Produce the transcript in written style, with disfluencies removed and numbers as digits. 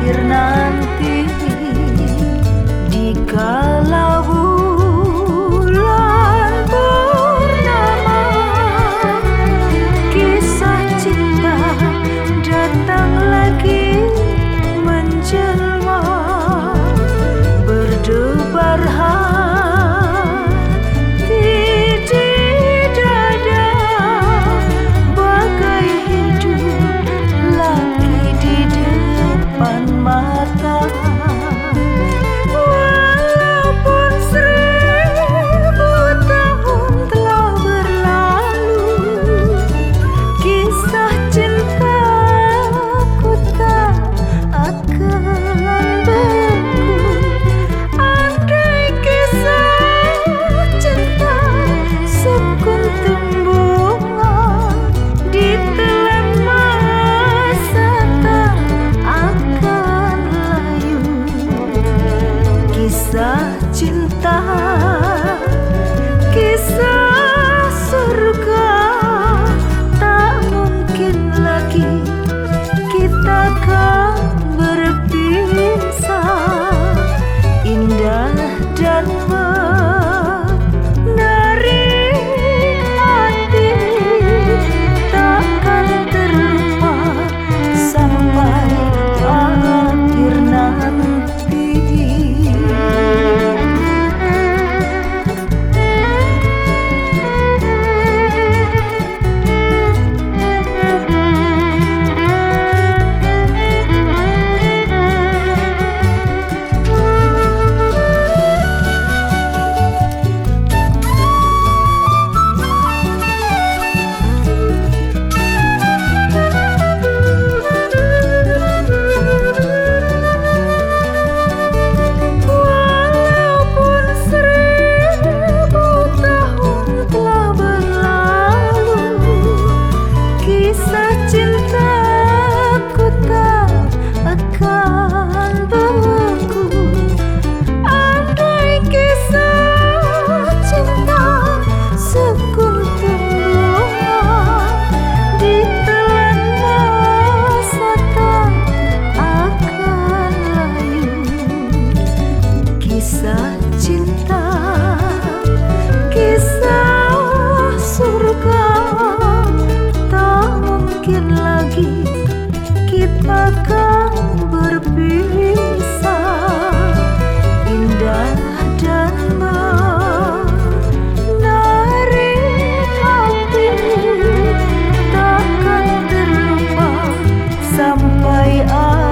akhir nanti, dikala bulan purnama, kisah cinta datang lagi menjelma, berdebar hati di dada, bagai hidup lagi di depan mata. Walaupun 1000 tahun telah berlalu, kisah cintaku tak akan beku. Andai kisah cinta sekuntum bunga ditelan masa tak akan layu. Kisah cinta, kisah surga, tak mungkin lagi kita akan berpisah. Indah dan menarik hati, takkan terlupa sampai akhir nanti. Kisah cinta, kisah surga, tak mungkin lagi kita akan berpisah. Indah dan menarik hati, takkan terlupa sampai akhir